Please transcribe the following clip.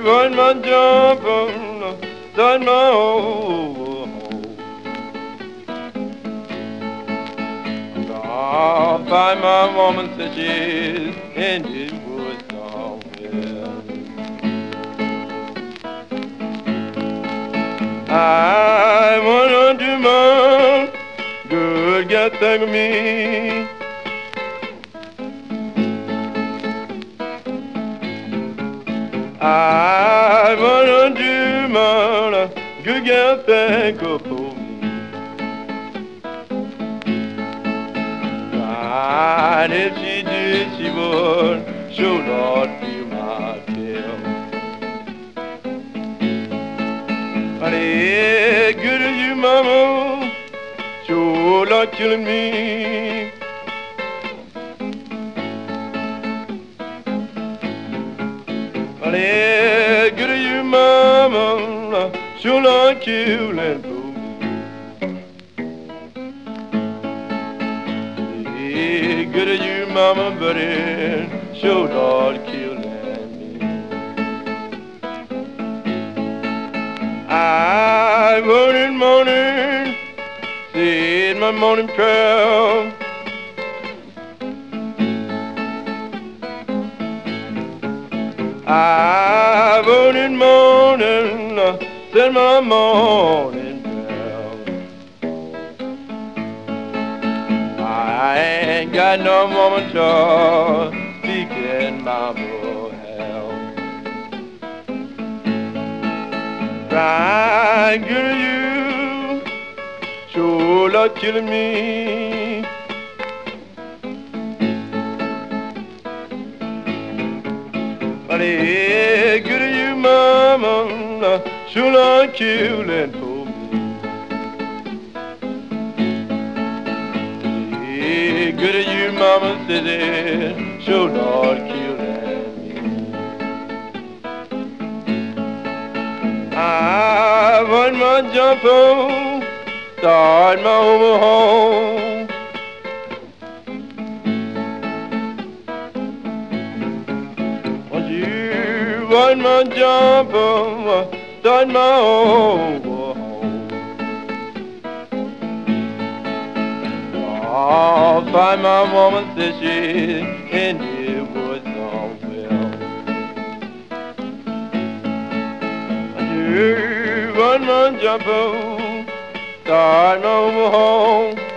find my jump inside my hole. I'll find my woman, says she's in the woods somewhere. I want to my good gal think of me. I want to my good gal think of me. And if she did, she would sure not feel my tail. Honey, good as you, mama, sure not killing me. Honey, good as you, mama, sure not killing me. Good as you, mama, but it sure not killing me. I morning, said my morning prayer. I morning, said my morning prayer. I ain't got no woman to speak in my hell. Crying good at you, sure not killing me. Honey, good at you, mama, sure not killing for me. Good as you, mama, says it sure not killing me. I want my jump home, start my home. Want you want my jump home, start my home. I'll find my woman, says she's in the woods somewhere. You want my jump home, start my home.